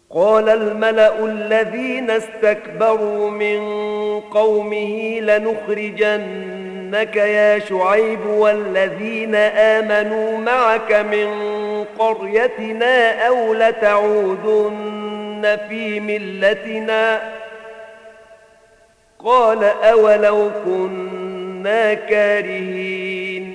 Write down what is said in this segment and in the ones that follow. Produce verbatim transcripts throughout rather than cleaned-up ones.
قال الملأ الذين استكبروا من قومه لنخرجنك يا شعيب والذين آمنوا معك من قريتنا أو لتعودن في ملتنا قال أولو كنا كارهين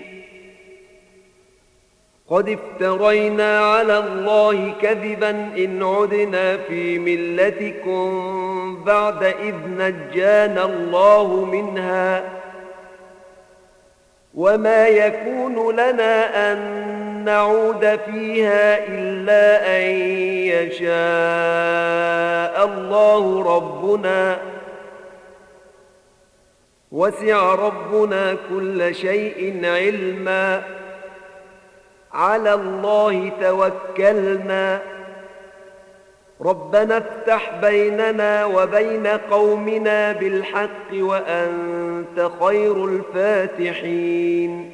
قد افترينا على الله كذبا إن عدنا في ملتكم بعد إذ نجانا الله منها وما يكون لنا أن نعود فيها إلا أن يشاء الله ربنا وسع ربنا كل شيء علما على الله توكلنا ربنا افتح بيننا وبين قومنا بالحق وأنت خير الفاتحين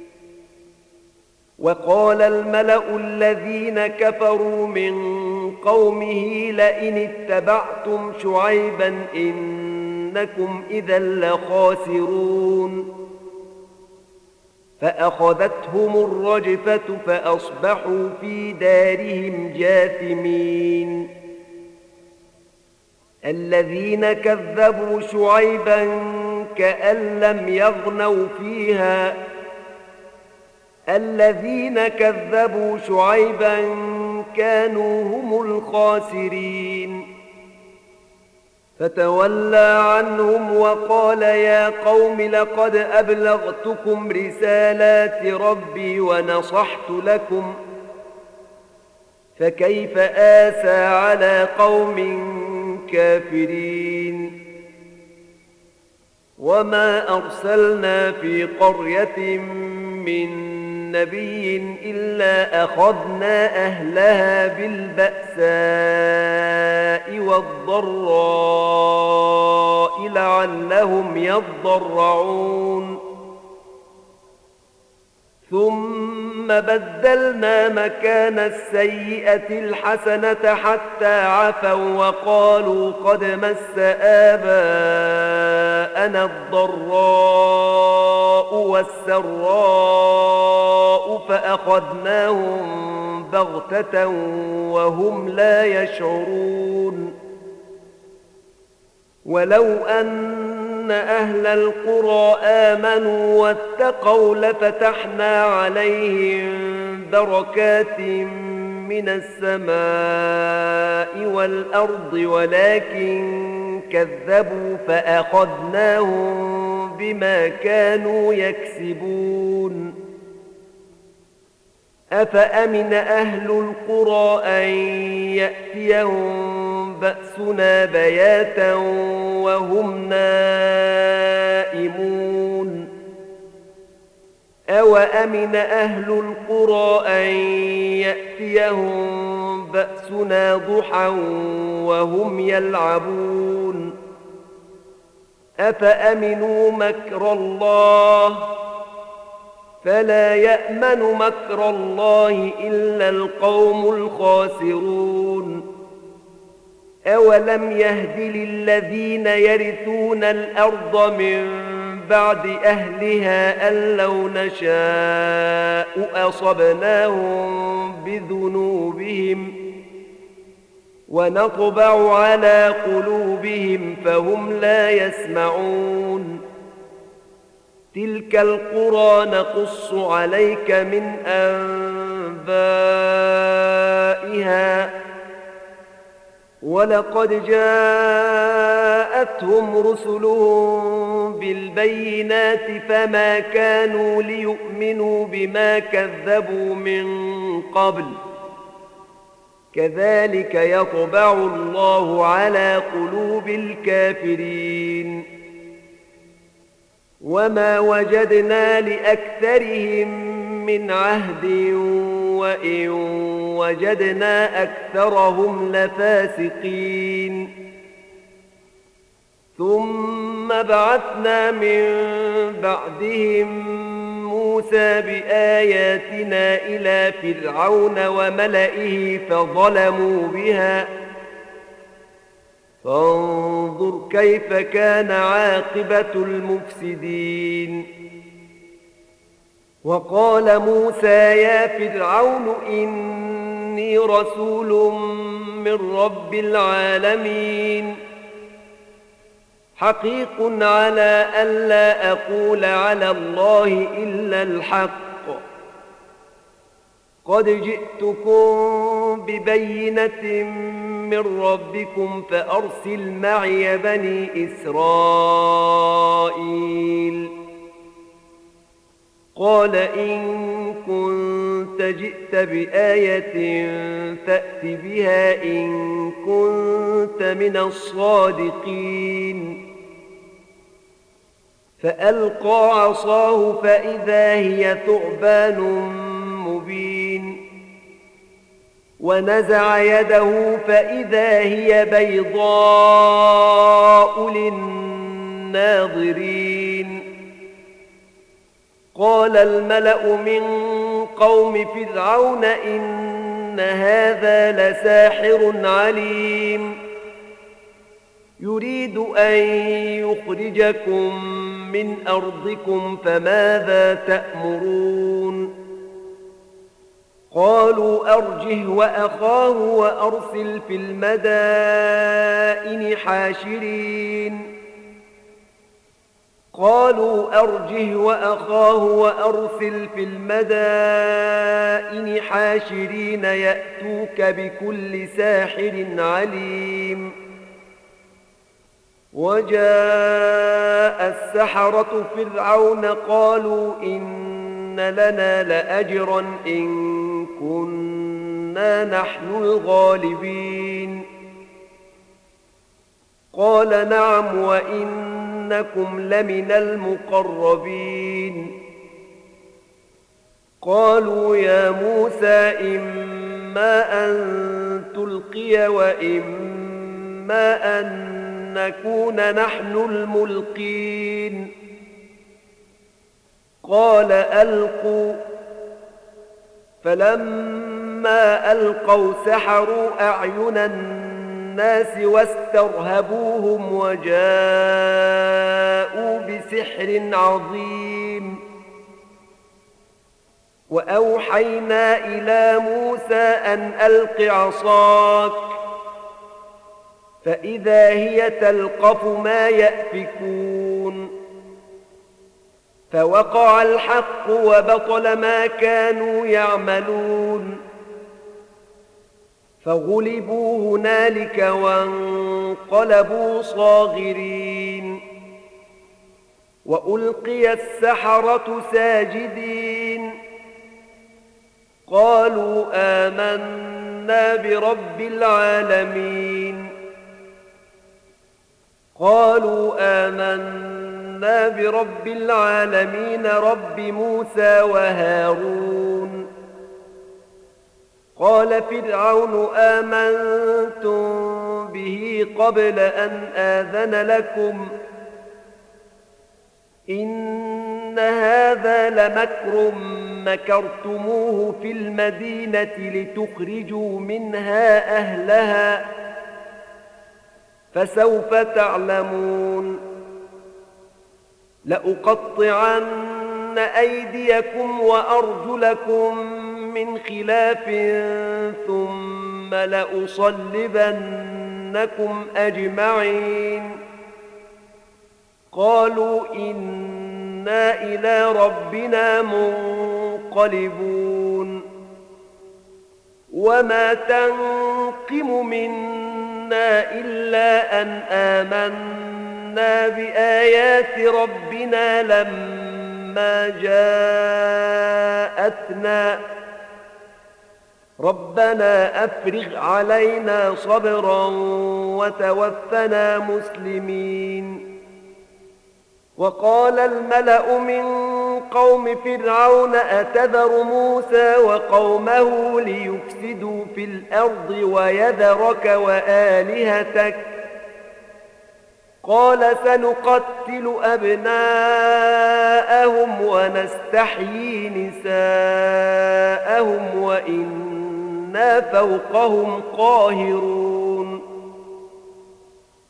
وقال الملأ الذين كفروا من قومه لئن اتبعتم شعيبا إنكم إذا لخاسرون فأخذتهم الرجفة فأصبحوا في دارهم جاثمين الذين كذبوا شعيبا كأن لم يغنوا فيها الذين كذبوا شعيبا كانوا هم الخاسرين فتولى عنهم وقال يا قوم لقد أبلغتكم رسالات ربي ونصحت لكم فكيف آسى على قوم كافرين وما أرسلنا في قرية من نبي إلا أخذنا أهلها بالبأساء والضراء لعلهم يضرعون ثم بدلنا مكان السيئة الحسنة حتى عفوا وقالوا قد مس آباءنا الضراء والسراء فأخذناهم بغتة وهم لا يشعرون ولو أن أهل القرى آمنوا واتقوا لفتحنا عليهم بركات من السماء والأرض ولكن كذبوا فأخذناهم بما كانوا يكسبون أفأمن أهل القرى أن يأتيهم بأسنا بياتا وهم نائمون أوأمن أهل القرى أن يأتيهم بأسنا ضحى وهم يلعبون أفأمنوا مكر الله فلا يأمن مكر الله إلا القوم الخاسرون أولم يهد للذين يرثون الأرض من بعد أهلها أن لو نشاء أصبناهم بذنوبهم ونطبع على قلوبهم فهم لا يسمعون تلك القرى نقص عليك من أنبائها ولقد جاءتهم رسلهم بالبينات فما كانوا ليؤمنوا بما كذبوا من قبل كذلك يطبع الله على قلوب الكافرين وما وجدنا لأكثرهم من عهد وإن وجدنا أكثرهم لفاسقين ثم بعثنا من بعدهم موسى بآياتنا إلى فرعون وملئه فظلموا بها فانظر كيف كان عاقبة المفسدين. وقال موسى يا فرعون إني رسول من رب العالمين حقيق على ألا أقول على الله إلا الحق قد جئتكم ببينة من ربكم فأرسل معي بني إسرائيل. قال إن كنت جئت بآية فأت بها إن كنت من الصادقين. فألقى عصاه فإذا هي ثعبان مبين ونزع يده فإذا هي بيضاء للناظرين. قال الملأ من قوم فرعون إن هذا لساحر عليم يريد أن يخرجكم من أرضكم فماذا تأمرون. قالوا أرجه وأخاه وأرسل في المدائن حاشرين. قالوا أرجه وأخاه وأرسل في المدائن حاشرين يأتوك بكل ساحر عليم. وجاء السحرة فرعون قالوا إن لنا لأجرا إن كنا نحن الغالبين. قال نعم وإنكم لمن المقربين. قالوا يا موسى إما أن تلقي وإما أن نكون نحن الملقين. قال ألقوا. فلما ألقوا سحروا أعين الناس واسترهبوهم وجاءوا بسحر عظيم. وأوحينا إلى موسى أن ألق عصاك فإذا هي تلقف ما يأفكون. فوقع الحق وبطل ما كانوا يعملون. فغلبوا هنالك وانقلبوا صاغرين. وألقي السحرة ساجدين. قالوا آمنا برب العالمين. قالوا آمنا برب العالمين رب موسى وهارون. قال فرعون آمنتم به قبل أن آذن لكم إن هذا لمكر مكرتموه في المدينة لتخرجوا منها أهلها فسوف تعلمون. لأقطعن أيديكم وأرجلكم من خلاف ثم لأصلبنكم أجمعين. قالوا إنا إلى ربنا منقلبون. وما تنقم منا إلا أن آمنا بآيات ربنا لما جاءتنا. ربنا أفرغ علينا صبرا وتوفنا مسلمين. وقال الملأ من قوم فرعون أتذر موسى وقومه ليفسدوا في الأرض ويذرك وآلهتك. قال سنقتل أبناءهم ونستحيي نساءهم وإنا فوقهم قاهرون.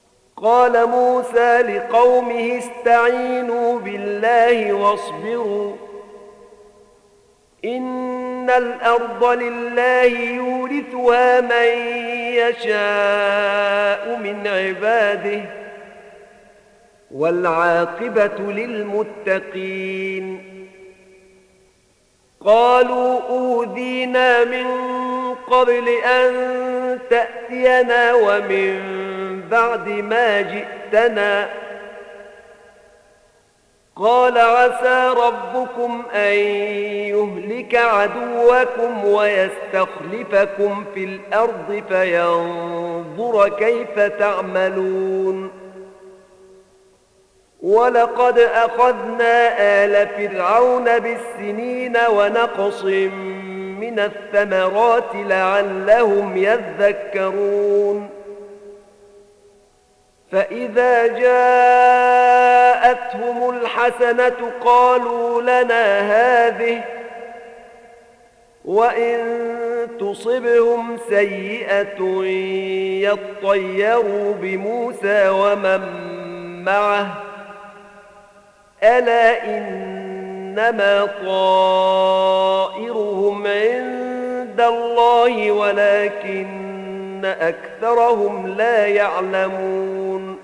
قال موسى لقومه استعينوا بالله واصبروا إن الأرض لله يورثها من يشاء من عباده والعاقبة للمتقين. قالوا أوذينا من قبل أن تأتينا ومن بعد ما جئتنا. قال عسى ربكم أن يهلك عدوكم ويستخلفكم في الأرض فينظر كيف تعملون. ولقد أخذنا آل فرعون بالسنين ونقص من الثمرات لعلهم يذكرون. فإذا جاءتهم الحسنة قالوا لنا هذه وإن تصبهم سيئة يطيروا بموسى ومن معه ألا إنما طائرهم عند الله ولكن أكثرهم لا يعلمون.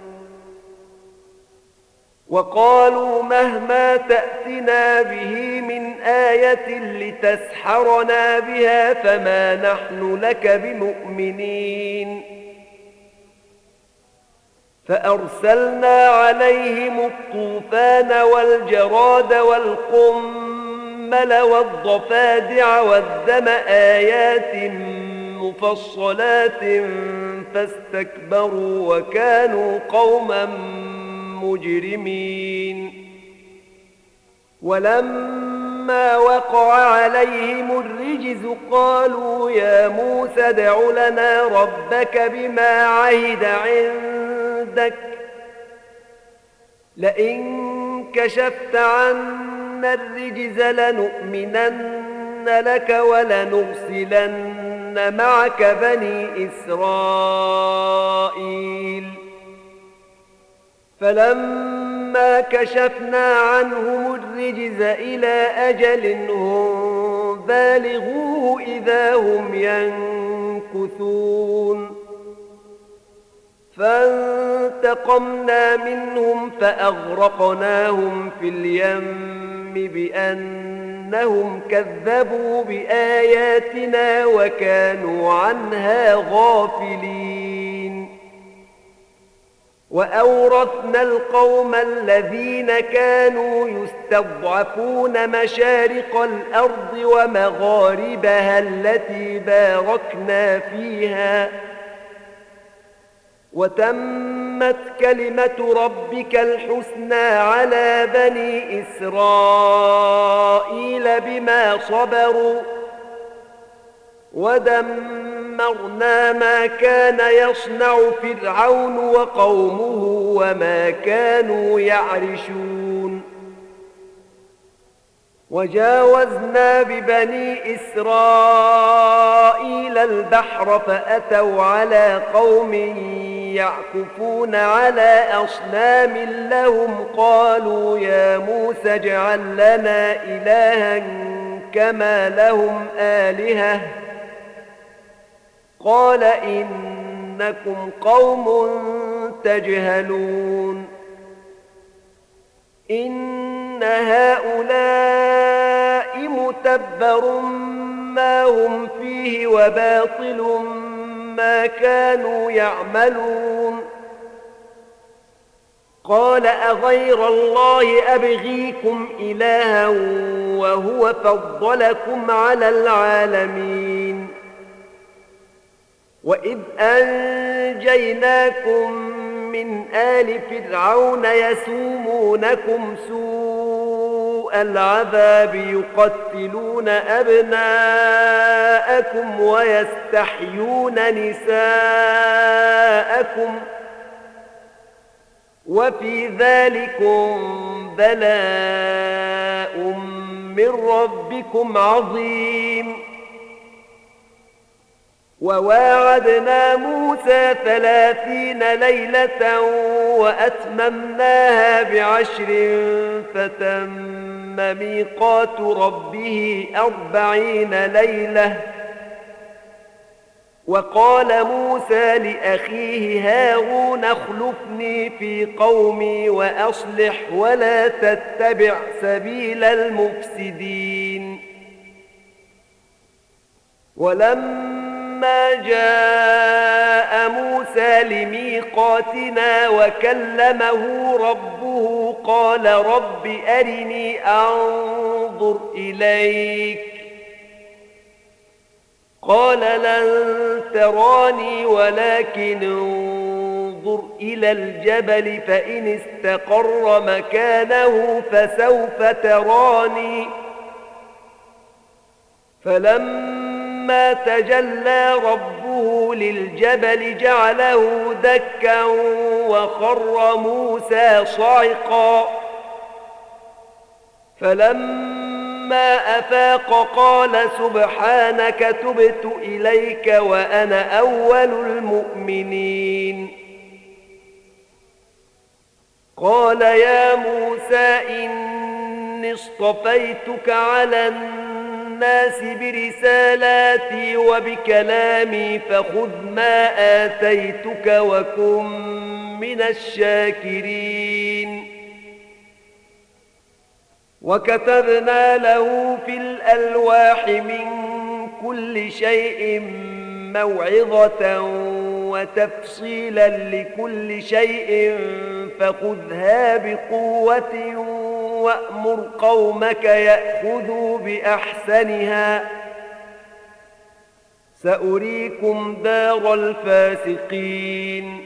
وقالوا مهما تأتنا به من آية لتسحرنا بها فما نحن لك بمؤمنين. فأرسلنا عليهم الطوفان والجراد والقمل والضفادع والدم آيات مفصلات فاستكبروا وكانوا قوما مجرمين. ولما وقع عليهم الرجز قالوا يا موسى ادع لنا ربك بما عهد عندك لئن كشفت عنا الرجز لنؤمنن لك ولنرسلن معك بني إسرائيل. فلما كشفنا عنهم الرجز إلى أجل هم بالغوه إذا هم ينكثون. فانتقمنا منهم فأغرقناهم في اليم بأنهم كذبوا بآياتنا وكانوا عنها غافلين. وأورثنا القوم الذين كانوا يستضعفون مشارق الأرض ومغاربها التي باركنا فيها وتمت كلمة ربك الحسنى على بني إسرائيل بما صبروا ودمرنا ما كان يصنع فرعون وقومه وما كانوا يعرشون. وجاوزنا ببني إسرائيل البحر فأتوا على قوم يعكفون على أصنام لهم قالوا يا موسى اجعل لنا إلها كما لهم آلهة قال إنكم قوم تجهلون. إن هؤلاء متبر ما هم فيه وباطل ما كانوا يعملون. قال أغير الله أبغيكم إلها وهو فضلكم على العالمين. وإذ أنجيناكم من آل فرعون يسومونكم سوء العذاب يقتلون أبناءكم ويستحيون نساءكم وفي ذلكم بلاء من ربكم عظيم. وواعدنا موسى ثلاثين ليلة وأتممناها بعشر فتم ميقات ربه أربعين ليلة. وقال موسى لأخيه هارون اخلفني في قومي وأصلح ولا تتبع سبيل المفسدين. ولما جاء موسى لميقاتنا وكلمه ربه قال رب أرني أنظر إليك قال لن تراني ولكن انظر إلى الجبل فإن استقر مكانه فسوف تراني. فلما تجلى ربه للجبل جعله دكا وخر موسى صعقا. فلما أفاق قال سبحانك تبت إليك وأنا أول المؤمنين. قال يا موسى إني اصطفيتك على الناس برسالاتي وبكلامي فخذ ما آتيتك وكن من الشاكرين. وكتبنا له في الألواح من كل شيء موعظة وتفصيلا لكل شيء فخذها بقوة وأمر قومك يأخذوا بأحسنها سأريكم دار الفاسقين.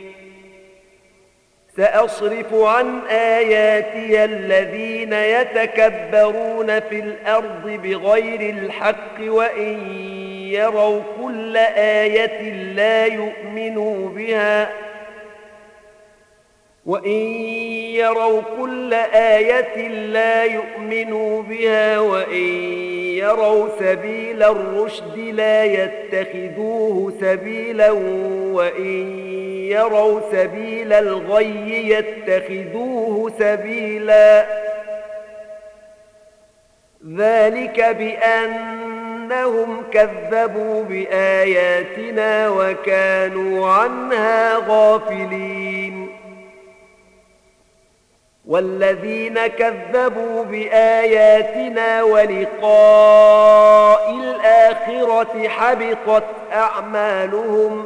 سأصرف عن آياتي الذين يتكبرون في الأرض بغير الحق وإن يروا كل آية لا يؤمنوا بها وإن يروا كل آية لا يؤمنوا بها وإن يروا سبيل الرشد لا يتخذوه سبيلا وإن يروا سبيل الغي يتخذوه سبيلا. ذلك بأنهم كذبوا بآياتنا وكانوا عنها غافلين. والذين كذبوا بآياتنا ولقاء الآخرة حبطت أعمالهم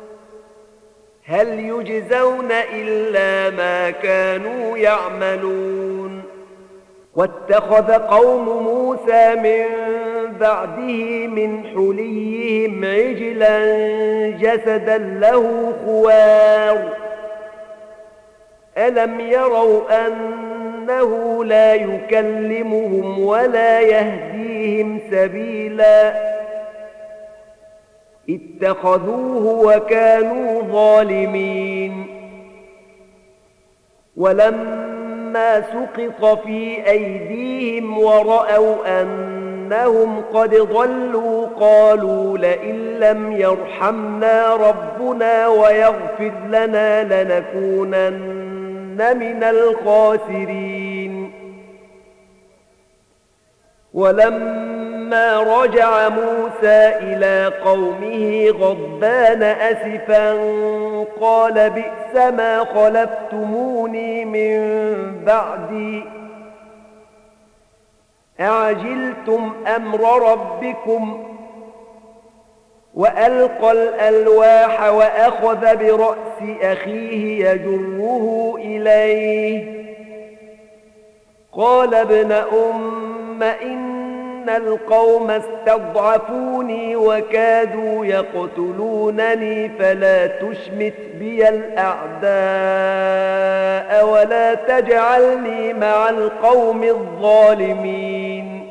هل يجزون إلا ما كانوا يعملون. واتخذ قوم موسى من بعده من حليهم عجلا جسدا له خوار ألم يروا أنه لا يكلمهم ولا يهديهم سبيلا اتخذوه وكانوا ظالمين. ولما سقط في أيديهم ورأوا أنهم قد ضلوا قالوا لئن لم يرحمنا ربنا ويغفر لنا لنكونن من الخاسرين. ولما رجع موسى إلى قومه غضبان أسفا قال بئس ما خلفتموني من بعدي أعجلتم أمر ربكم. وألقى الألواح وأخذ برأس أخيه يجره إليه قال ابن أم إن القوم استضعفوني وكادوا يقتلونني فلا تشمت بي الأعداء ولا تجعلني مع القوم الظالمين.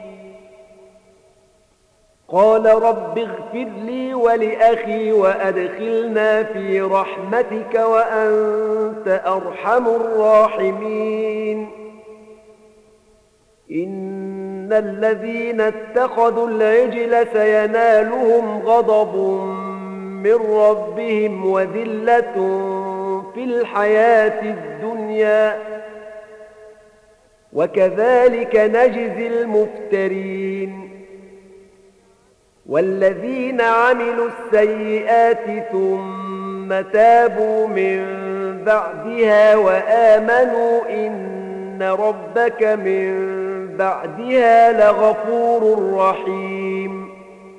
قال رب اغفر لي ولأخي وأدخلنا في رحمتك وأنت أرحم الراحمين. إن الذين اتخذوا العجل سينالهم غضب من ربهم وذلة في الحياة الدنيا وكذلك نجزي المفترين والذين عملوا السيئات ثم تابوا من بعدها وآمنوا إن ربك من بعدها لغفور رحيم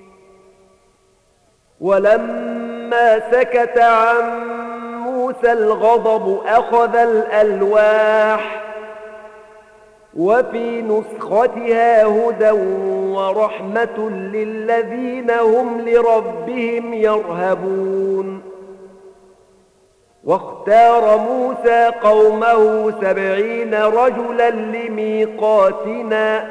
ولما سكت عن موسى الغضب أخذ الألواح وفي نسختها هدى ورحمة للذين هم لربهم يرهبون واختار موسى قومه سبعين رجلا لميقاتنا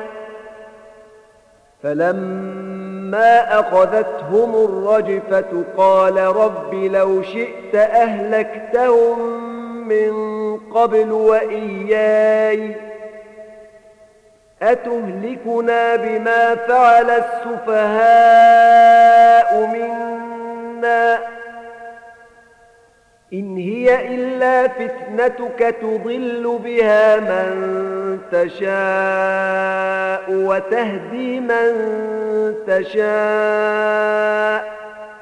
فلما أخذتهم الرجفة قال رب لو شئت أهلكتهم من قبل وإياي أتهلكنا بما فعل السفهاء منا إن هي إلا فتنتك تضل بها من تشاء وتهدي من تشاء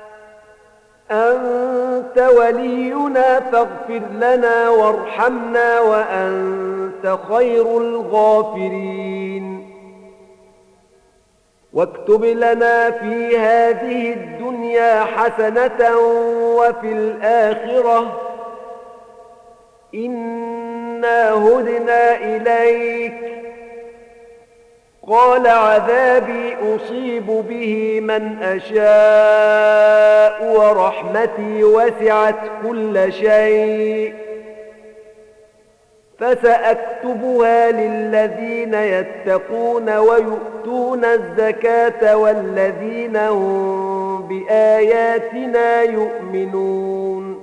أنت ولينا فاغفر لنا وارحمنا وأنت خير الغافرين واكتب لنا في هذه الدنيا حسنة وفي الآخرة إنا هدنا إليك قال عذابي أصيب به من أشاء ورحمتي وسعت كل شيء فسأكتبها للذين يتقون ويؤتون الزكاة والذين هم بآياتنا يؤمنون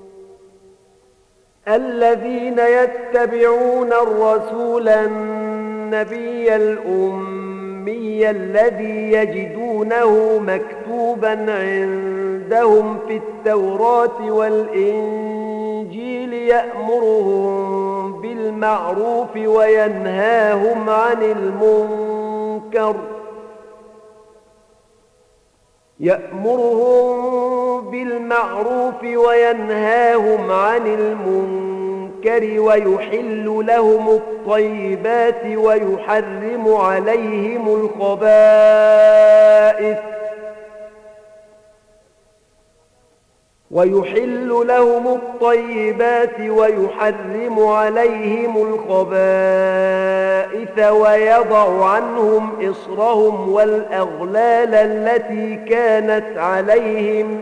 الذين يتبعون الرسول النبي الأمي الذي يجدونه مكتوبا عندهم في التوراة والإنجيل يأمرهم بالمعروف وينهاهم عن المنكر يأمرهم بالمعروف وينهاهم عن المنكر ويحل لهم الطيبات ويحرم عليهم الخبائث ويحل لهم الطيبات ويحرم عليهم الخبائث ويضع عنهم إصرهم والأغلال التي كانت عليهم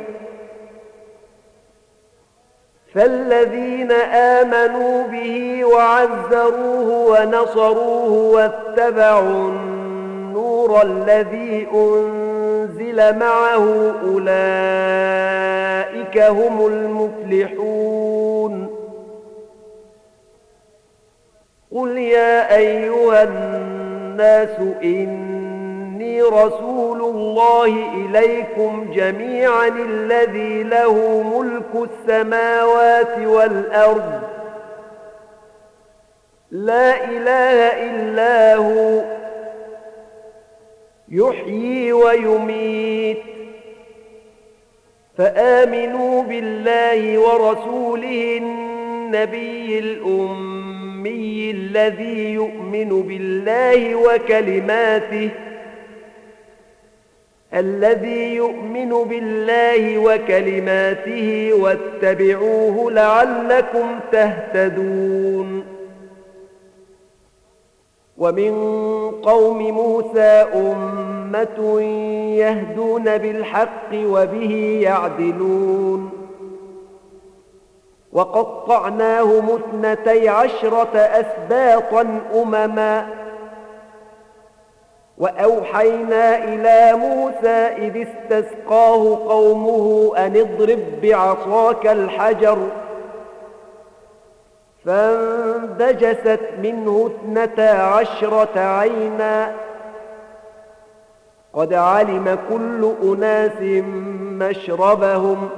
فالذين آمنوا به وعزروه ونصروه واتبعوا النور الذي أنزل معه أولئك هم المفلحون قل يا أيها الناس إني رسول الله إليكم جميعا الذي له ملك السماوات والأرض لا إله إلا هو يحيي ويميت فآمنوا بالله ورسوله النبي الأمي الذي يؤمن بالله وكلماته الذي يؤمن بالله وكلماته واتبعوه لعلكم تهتدون ومن قوم موسى أمة يهدون بالحق وبه يعدلون وقطعناهم اثنتي عشرة أسباطا أمما وأوحينا إلى موسى إذ استسقاه قومه أن اضرب بعصاك الحجر فانبجست منه اثنتا عشرة عينا قد علم كل أناس مشربهم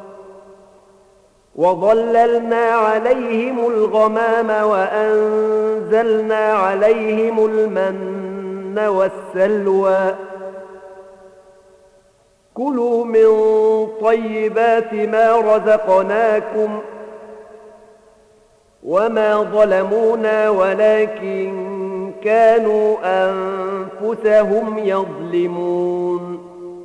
وظللنا عليهم الغمام وأنزلنا عليهم المن والسلوى كلوا من طيبات ما رزقناكم وما ظلمونا ولكن كانوا أنفسهم يظلمون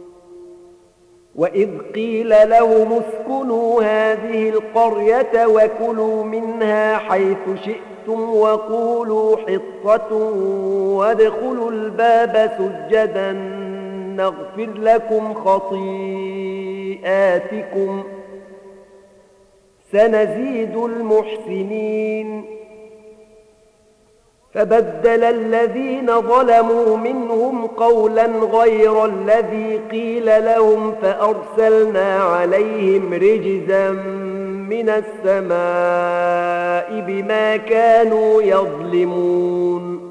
وإذ قيل لهم اسكنوا هذه القرية وكلوا منها حيث شئتم وقولوا حطة وادخلوا الباب سجدا نغفر لكم خطيئاتكم سنزيد المحسنين فبدل الذين ظلموا منهم قولا غير الذي قيل لهم فأرسلنا عليهم رجزا من السماء بما كانوا يظلمون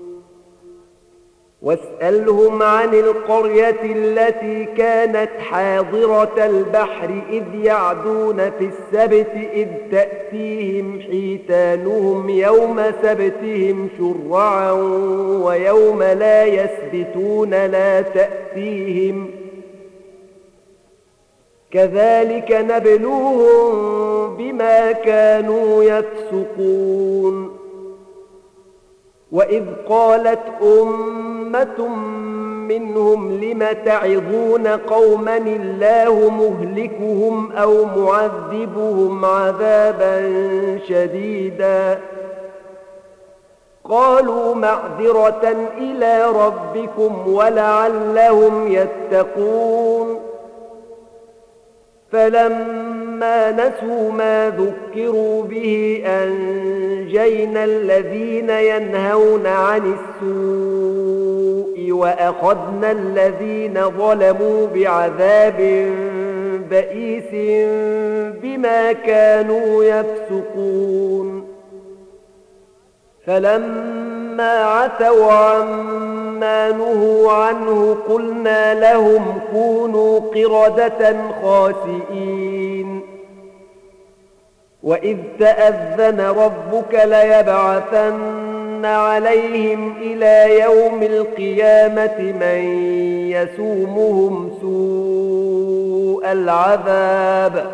واسألهم عن القرية التي كانت حاضرة البحر إذ يعدون في السبت إذ تأتيهم حيتانهم يوم سبتهم شرعا ويوم لا يسبتون لا تأتيهم كذلك نبلوهم بما كانوا يفسقون وإذ قالت أمة منهم لم تعظون قوما الله مهلكهم أو معذبهم عذابا شديدا قالوا معذرة إلى ربكم ولعلهم يتقون فلما نسوا ما ذكروا به أنجينا الذين ينهون عن السوء وأخذنا الذين ظلموا بعذاب بئيس بما كانوا يفسقون فلما عتوا عما نهوا عنه قلنا لهم كونوا قردة خاسئين وإذ تأذن ربك ليبعثن عليهم إلى يوم القيامة من يسومهم سوء العذاب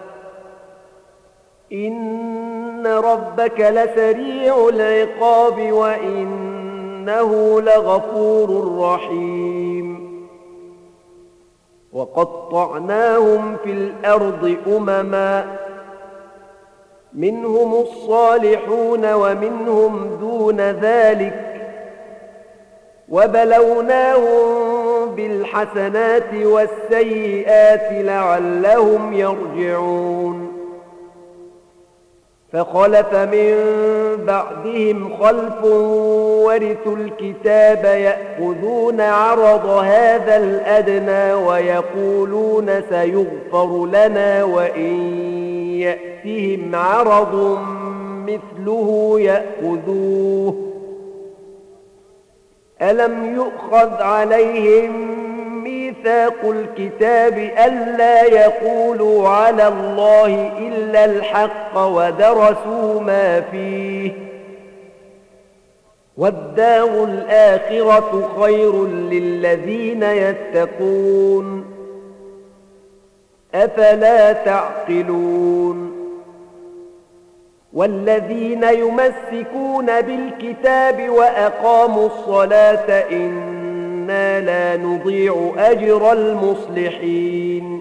إن ربك لسريع العقاب وإنه لغفور رحيم وقطعناهم في الأرض أمما منهم الصالحون ومنهم دون ذلك وبلوناهم بالحسنات والسيئات لعلهم يرجعون فخلف من بعدهم خلف ورثوا الكتاب يأخذون عرض هذا الأدنى ويقولون سيغفر لنا وإن يأتهم عرض مثله يأخذوه ألم يؤخذ عليهم ميثاق الكتاب ألا يقولوا على الله إلا الحق ودرسوا ما فيه والدار الآخرة خير للذين يتقون أفلا تعقلون والذين يمسكون بالكتاب وأقاموا الصلاة إنا لا نضيع أجر المصلحين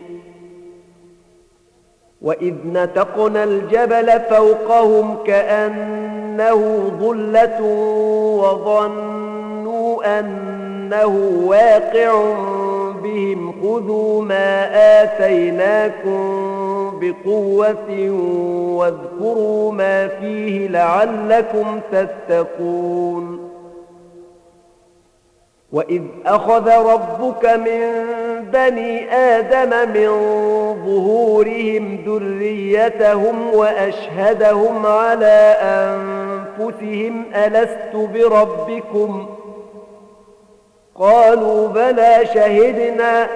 وإذ نتقنا الجبل فوقهم كأنه ظلة وظنوا أنه واقع بهم خذوا ما آتيناكم بقوة واذكروا ما فيه لعلكم تتقون وإذ أخذ ربك من بني آدم من ظهورهم ذريتهم وأشهدهم على أنفسهم ألست بربكم قالوا بلى شهدنا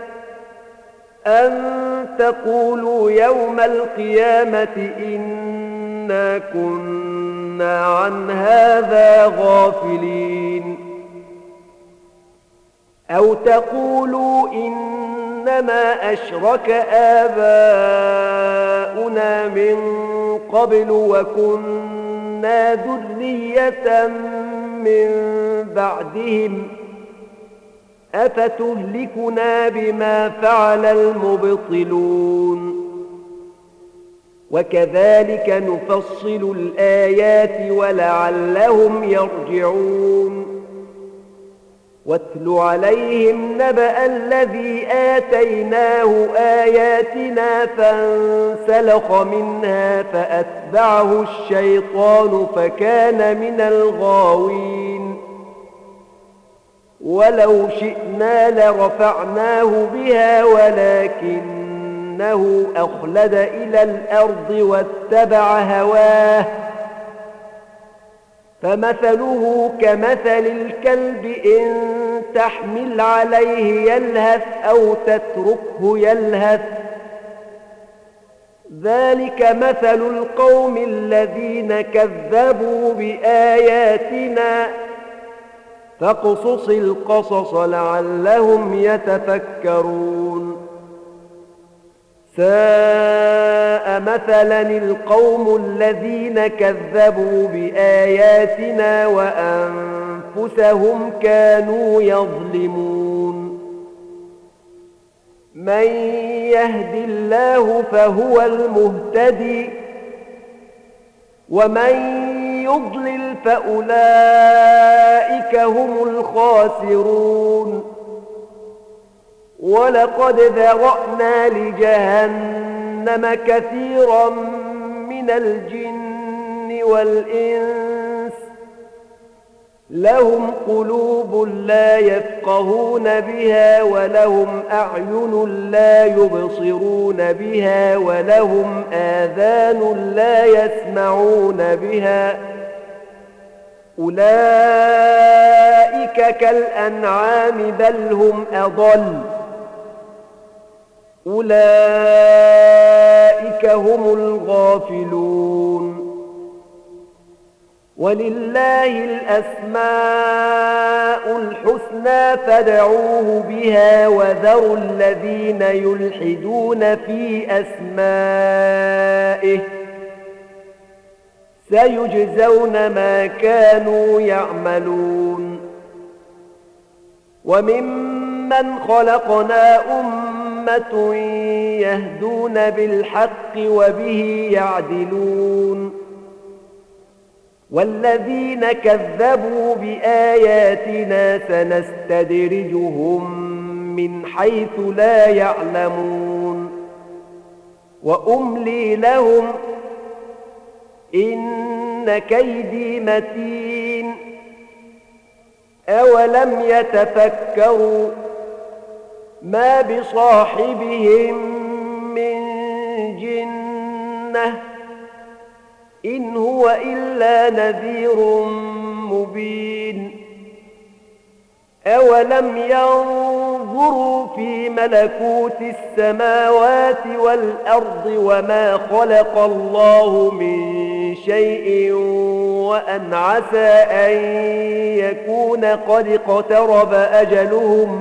أن تقولوا يوم القيامة إنا كنا عن هذا غافلين أو تقولوا إنما أشرك آباؤنا من قبل وكنا ذرية من بعدهم أفتهلكنا بما فعل المبطلون وكذلك نفصل الآيات ولعلهم يرجعون واتل عليهم نبأ الذي آتيناه آياتنا فانسلخ منها فأتبعه الشيطان فكان من الغاوين ولو شئنا لرفعناه بها ولكنه أخلد إلى الأرض واتبع هواه فمثله كمثل الكلب إن تحمل عليه يلهث أو تتركه يلهث ذلك مثل القوم الذين كذبوا بآياتنا فاقصص القصص لعلهم يتفكرون ساء مثلا القوم الذين كذبوا بآياتنا وأنفسهم كانوا يظلمون من يهد الله فهو المهتدي ومن يضلل فأولئك هم الخاسرون ولقد ذرأنا لجهنم كثيرا من الجن والإنس لهم قلوب لا يفقهون بها ولهم أعين لا يبصرون بها ولهم آذان لا يسمعون بها أولئك كالأنعام بل هم أضل أولئك هم الغافلون ولله الأسماء الحسنى فادعوه بها وذروا الذين يلحدون في أسمائه سيجزون ما كانوا يعملون وممن خلقنا أمة يهدون بالحق وبه يعدلون والذين كذبوا بآياتنا سنستدرجهم من حيث لا يعلمون وأملي لهم إن كيدي متين أولم يتفكروا ما بصاحبهم من جنة إن هو إلا نذير مبين أولم ينظروا في ملكوت السماوات والأرض وما خلق الله من شيء وأن عسى أن يكون قد اقترب أجلهم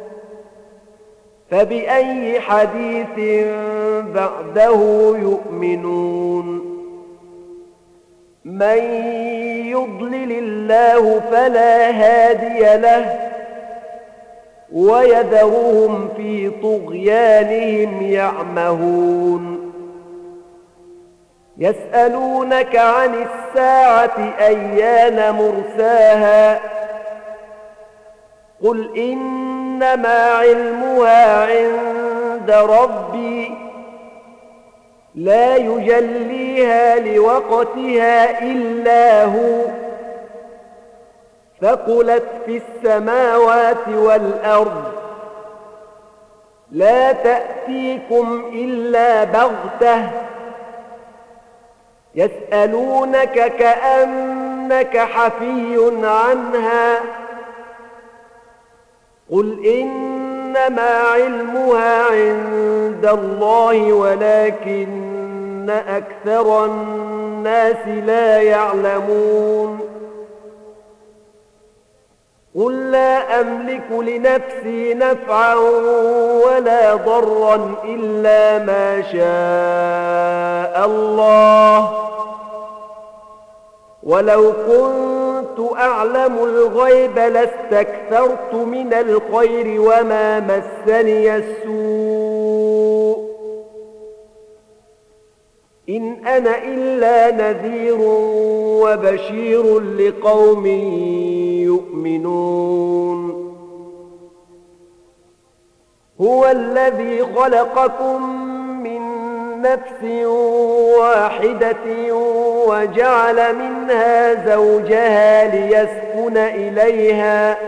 فبأي حديث بعده يؤمنون من يضلل الله فلا هادي له ويذرهم في طغيانهم يعمهون يسألونك عن الساعة أيان مرساها قل إنما علمها عند ربي لا يجليها لوقتها إلا هو ثقلت في السماوات والأرض لا تأتيكم إلا بغتة يسألونك كأنك حفي عنها قل إنما علمها عند الله ولكن أكثر الناس لا يعلمون قل لا أملك لنفسي نفعا ولا ضرا إلا ما شاء الله ولو كنت أعلم الغيب لاستكثرت من الخير وما مسني السوء إن أنا إلا نذير وبشير لقوم يؤمنون هو الذي خلقكم من نفس واحدة وجعل منها زوجها ليسكن إليها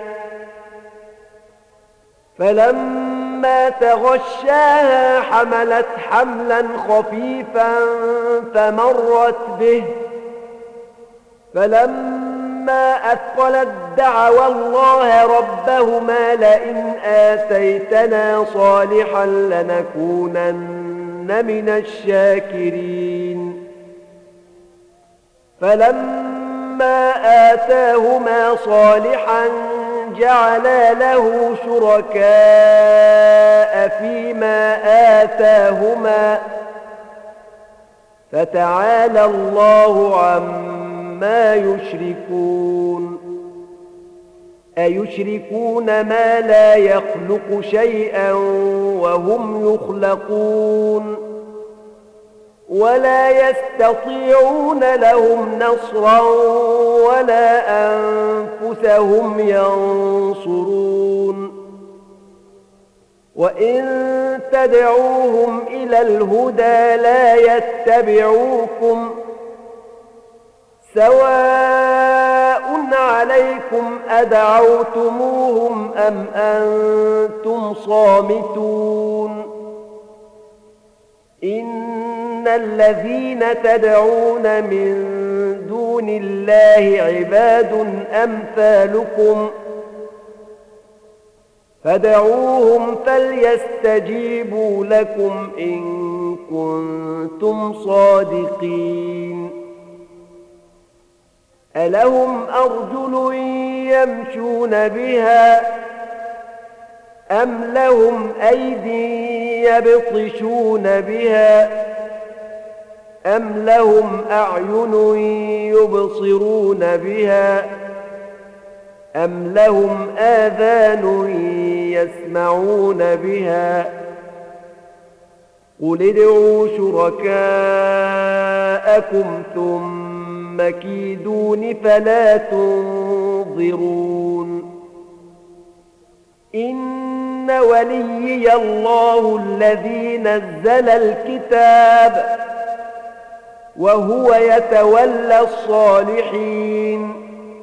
فلما تغشاها حملت حملا خفيفا فمرت به فلما أثقلت دعوا الله ربهما لئن آتيتنا صالحا لنكونن من الشاكرين فلما آتاهما صالحا جعلا له شركاء فيما آتاهما فتعالى الله عما يشركون أيشركون ما لا يخلق شيئا وهم يخلقون ولا يستطيعون لهم نصرا ولا أنفسهم ينصرون وإن تدعوهم إلى الهدى لا يتبعوكم سواء عليكم أدعوتموهم أم أنتم صامتون إن الذين تدعون من دون الله عباد أمثالكم فدعوهم فليستجيبوا لكم إن كنتم صادقين ألهم أرجل يمشون بها أم لهم أيدي يبطشون بها أم لهم أعين يبصرون بها أم لهم آذان يسمعون بها قل ادعوا شركاءكم ثم كيدون فلا تنظرون إن وليي الله الذي نزل الكتاب وهو يتولى الصالحين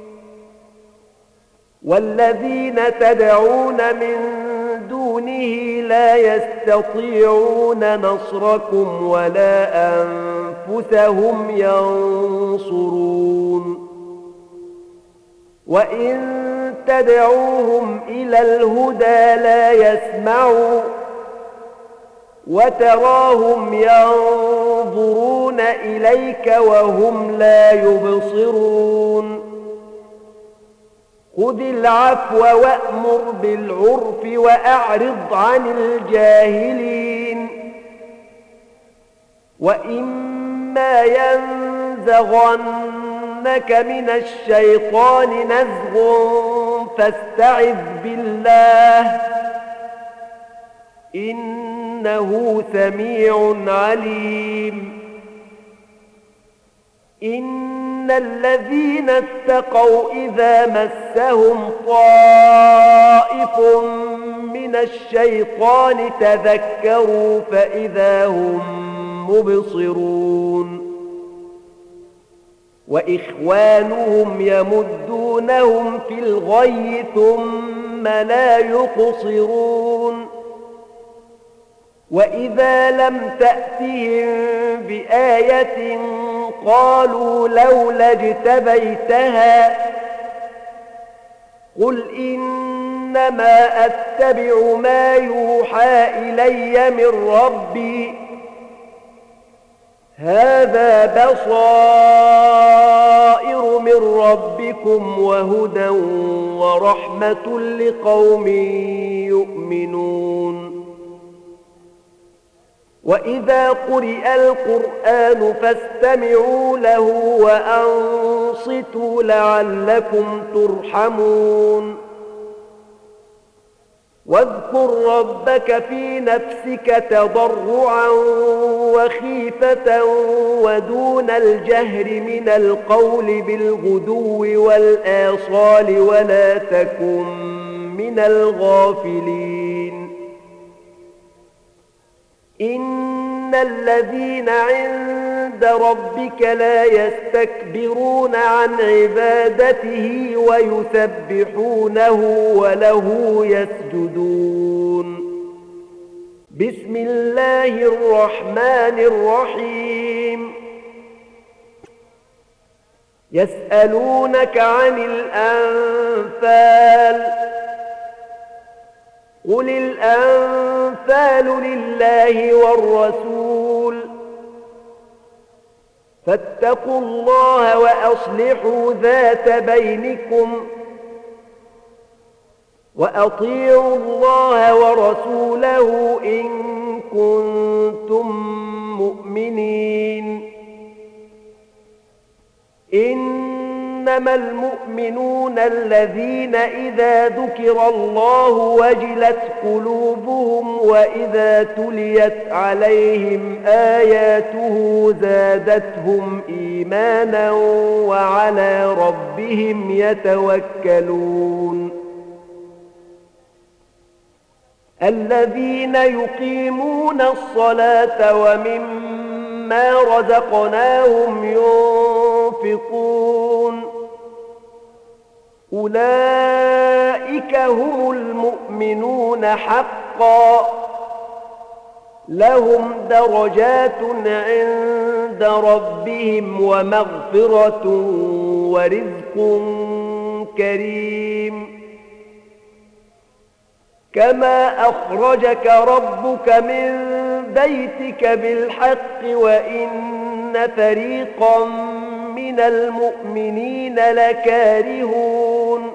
والذين تدعون من دونه لا يستطيعون نصركم ولا أنفسهم ينصرون وإن تدعوهم إلى الهدى لا يسمعوا وتراهم ينظرون إليك وهم لا يبصرون خذ العفو وأمر بالعرف وأعرض عن الجاهلين وإما ينزغنك من الشيطان نزغ فاستعذ بالله إنه سميع عليم إن الذين اتقوا إذا مسهم طائف من الشيطان تذكروا فإذا هم مبصرون وإخوانهم يمدونهم في الغي ثم لا يقصرون وإذا لم تأتهم بآية قالوا لولا اجتبيتها قل إن إنما أتبع ما يوحى إلي من ربي هذا بصائر من ربكم وهدى ورحمة لقوم يؤمنون وإذا قرئ القرآن فاستمعوا له وأنصتوا لعلكم ترحمون واذكر ربك في نفسك تضرعا وخيفة ودون الجهر من القول بالغدو والآصال ولا تكن من الغافلين إن الذين عند ربك لا يستكبرون عن عبادته ويسبحونه وله يسجدون بسم الله الرحمن الرحيم يسألونك عن الأنفال قل الأنفال لله والرسول فاتقوا الله وأصلحوا ذات بينكم وأطيعوا الله ورسوله إن كنتم مؤمنين إنما المؤمنون الذين إذا ذكر الله وجلت قلوبهم وإذا تليت عليهم آياته زادتهم إيمانا وعلى ربهم يتوكلون الذين يقيمون الصلاة ومما رزقناهم ينفقون أولئك هم المؤمنون حقا لهم درجات عند ربهم ومغفرة ورزق كريم كما أخرجك ربك من بيتك بالحق وإن فريقا من المؤمنين لكارهون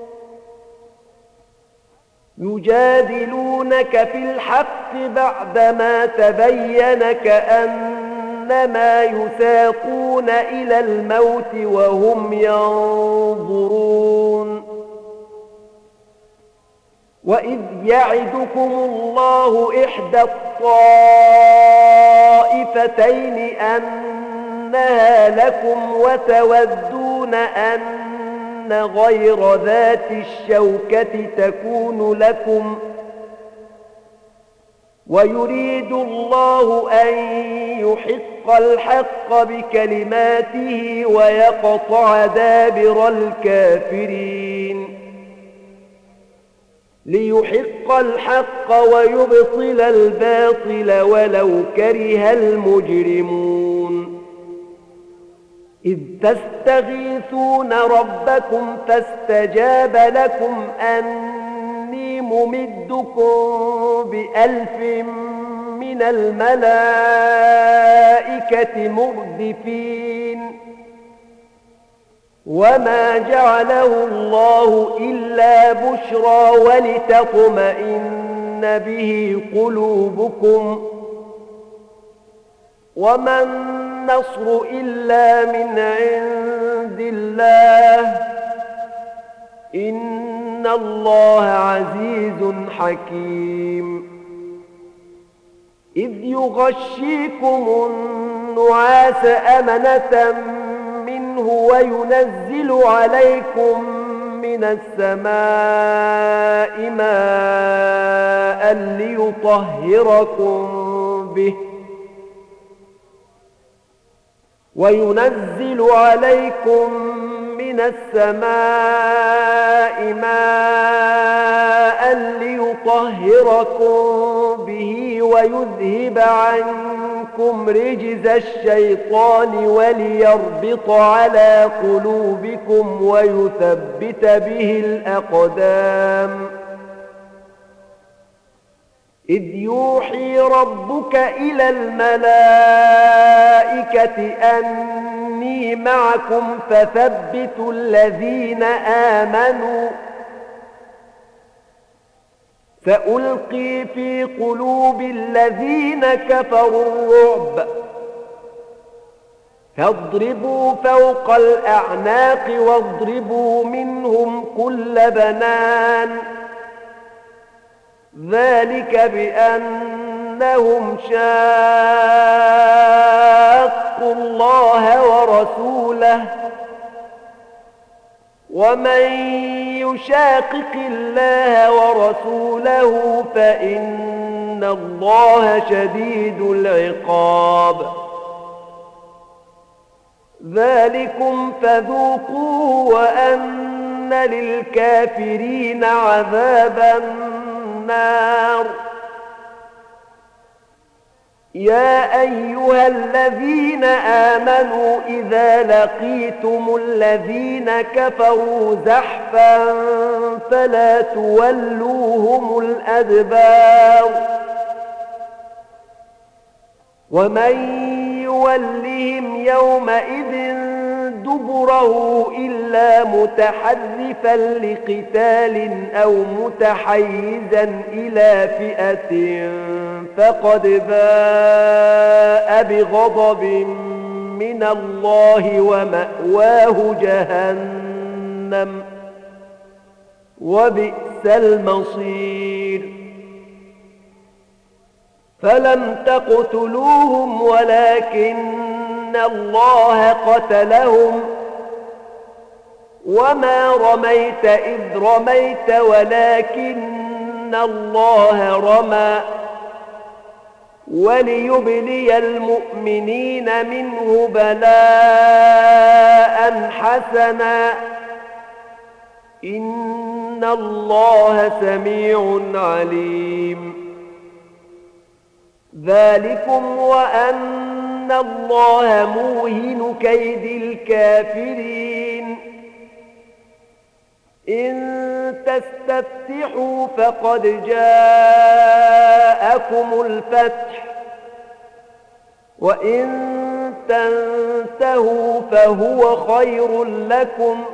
يجادلونك في الحق بعدما تبين كأنما يساقون إلى الموت وهم ينظرون وإذ يعدكم الله إحدى الطائفتين أنها لكم وتودون أن غير ذات الشوكة تكون لكم ويريد الله أن يحق الحق بكلماته ويقطع دابر الكافرين ليحق الحق ويبطل الباطل ولو كره المجرمون إذ تستغيثون ربكم فاستجاب لكم أني ممدكم بألف من الملائكة مردفين وما جعله الله إلا بشرى ولتطمئن به قلوبكم وما النصر إلا من عند الله إن الله عزيز حكيم إذ يغشيكم النعاس أمنة منه وينزل عليكم من السماء ماء ليطهركم به وينزل عليكم من السماء ماء ليطهركم به ويذهب عنكم رجز الشيطان وليربط على قلوبكم ويثبت به الأقدام إذ يوحي ربك إلى الملائكة أني معكم فثبتوا الذين آمنوا فألقي في قلوب الذين كفروا الرعب فاضربوا فوق الأعناق واضربوا منهم كل بنان ذلك بأنهم شاقوا الله ورسوله ومن يشاقق الله ورسوله فإن الله شديد العقاب ذلكم فذوقوه وأن للكافرين عذاب النار يا أيها الذين آمنوا إذا لقيتم الذين كفروا زحفا فلا تولوهم الأدبار ومن يولهم يومئذ دبره إلا متحرفا لقتال أو متحيزا إلى فئة فقد باء بغضب من الله ومأواه جهنم وبئس المصير فلم تقتلوهم ولكن الله قتلهم وما رميت إذ رميت ولكن الله رمى وليبلي المؤمنين منه بلاء حسنا إن الله سميع عليم ذلكم وأن الله موهن كيد الكافرين إن تستفتحوا فقد جاءكم الفتح وإن تنتهوا فهو خير لكم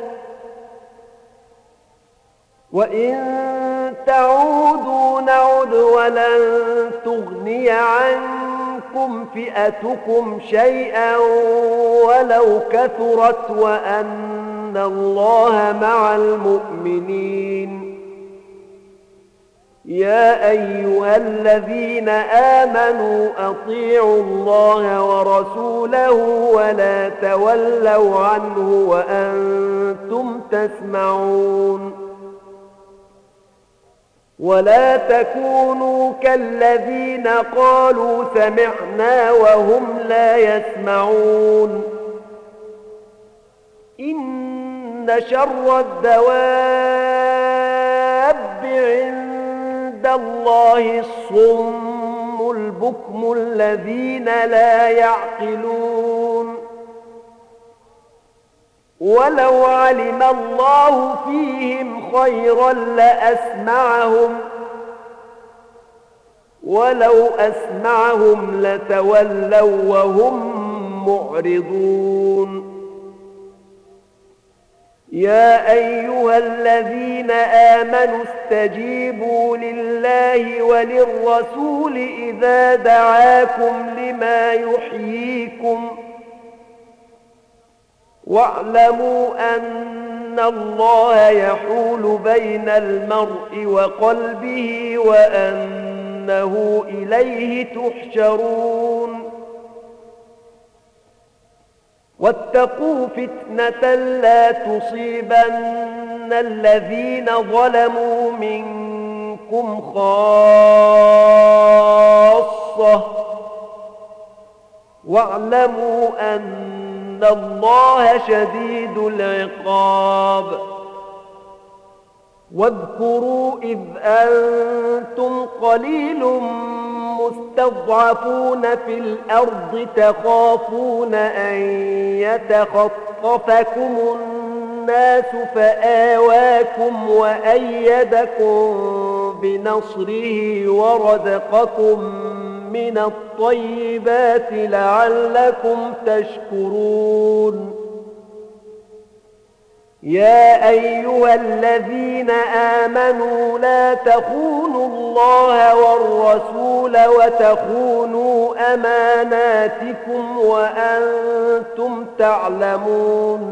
وإن تعودوا نعد ولن تغني عنكم فئتكم شيئا ولو كثرت وأن الله مع المؤمنين يا أيها الذين آمنوا أطيعوا الله ورسوله ولا تولوا عنه وأنتم تسمعون ولا تكونوا كالذين قالوا سمعنا وهم لا يسمعون إن شر الدواب عند الله الصم البكم الذين لا يعقلون ولو علم الله فيهم خيرا لأسمعهم ولو أسمعهم لتولوا وهم معرضون يا أيها الذين آمنوا استجيبوا لله وللرسول إذا دعاكم لما يحييكم واعلموا أن الله يحول بين المرء وقلبه وأنه إليه تحشرون واتقوا فتنة لا تصيبن الذين ظلموا منكم خاصة واعلموا أن إن الله شديد العقاب واذكروا إذ أنتم قليل مستضعفون في الأرض تخافون أن يتخطفكم الناس فآواكم وأيدكم بنصره ورزقكم من الطيبات لعلكم تشكرون. يا أيها الذين آمنوا لا تخونوا الله والرسول وتخونوا أماناتكم وأنتم تعلمون.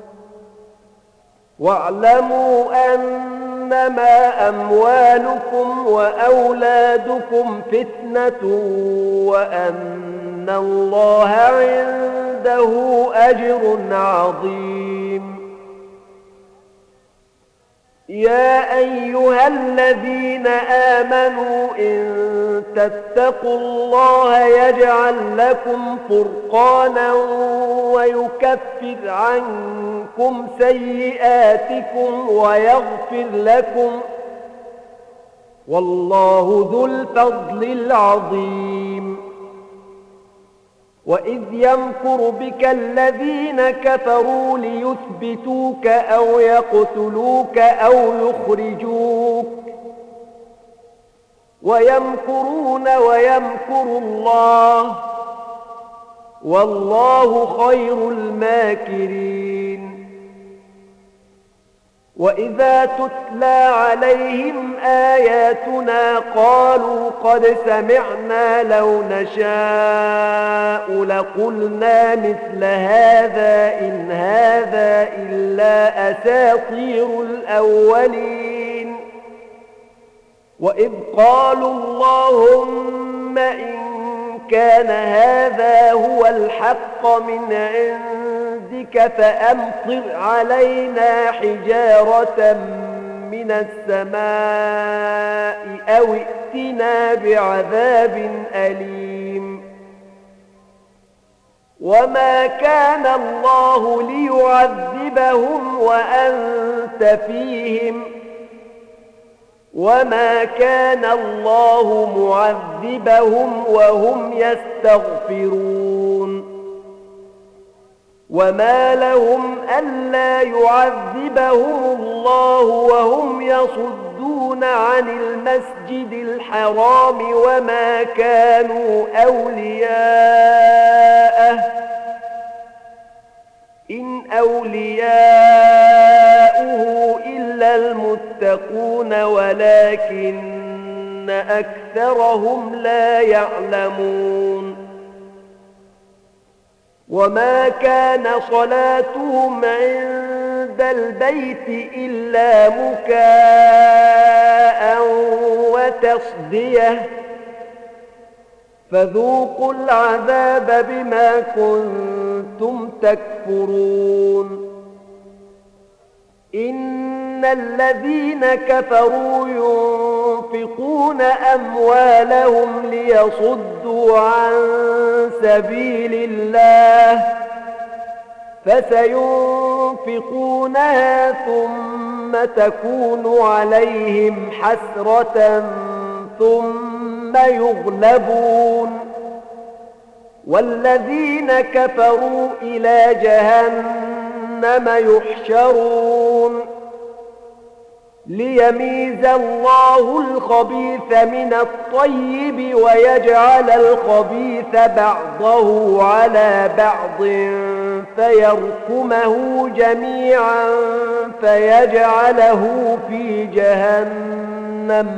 واعلموا أنما أموالكم وأولادكم فتنة وأن الله عنده أجر عظيم. يا أيها الذين آمنوا إن تتقوا الله يجعل لكم فرقانا ويكفر عنكم سيئاتكم ويغفر لكم والله ذو الفضل العظيم. وإذ يمكر بك الذين كفروا ليثبتوك أو يقتلوك أو يخرجوك ويمكرون ويمكر الله والله خير الماكرين. وإذا تتلى عليهم آياتنا قالوا قد سمعنا لو نشاء لقلنا مثل هذا إن هذا إلا أساطير الأولين. وإذ قالوا اللهم إن كان هذا هو الحق من عندك فأمطر علينا حجارة من السماء أو ائتنا بعذاب أليم. وما كان الله ليعذبهم وأنت فيهم وما كان الله معذبهم وهم يستغفرون. وما لهم ألا يعذبهم الله وهم يصدون عن المسجد الحرام وما كانوا أولياءه إن أولياؤه إلا المتقون ولكن أكثرهم لا يعلمون. وما كان صلاتهم عند البيت إلا مكاء وتصدية فذوقوا العذاب بما كنتم تكفرون. إن الذين كفروا ينفقون أموالهم ليصدوا عن سبيل الله فسينفقونها ثم تكون عليهم حسرة ثم يغلبون والذين كفروا إلى جهنم يحشرون ليميز الله الخبيث من الطيب ويجعل الخبيث بعضه على بعض فيركمه جميعا فيجعله في جهنم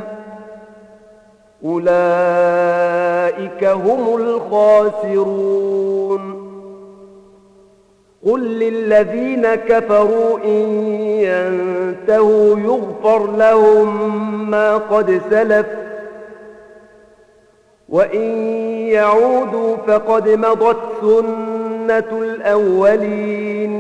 أولئك هم الخاسرون. قل للذين كفروا إن ينتهوا يغفر لهم ما قد سلف وإن يعودوا فقد مضت سنة الأولين.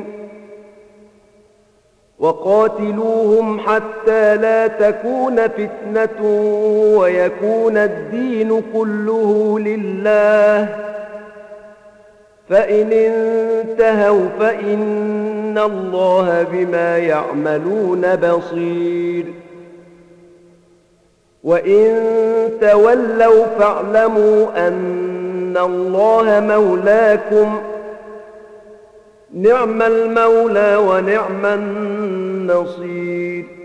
وقاتلوهم حتى لا تكون فتنة ويكون الدين كله لله فإن انتهوا فإن الله بما يعملون بصير. وإن تولوا فاعلموا أن الله مولاكم نعم المولى ونعم النصير.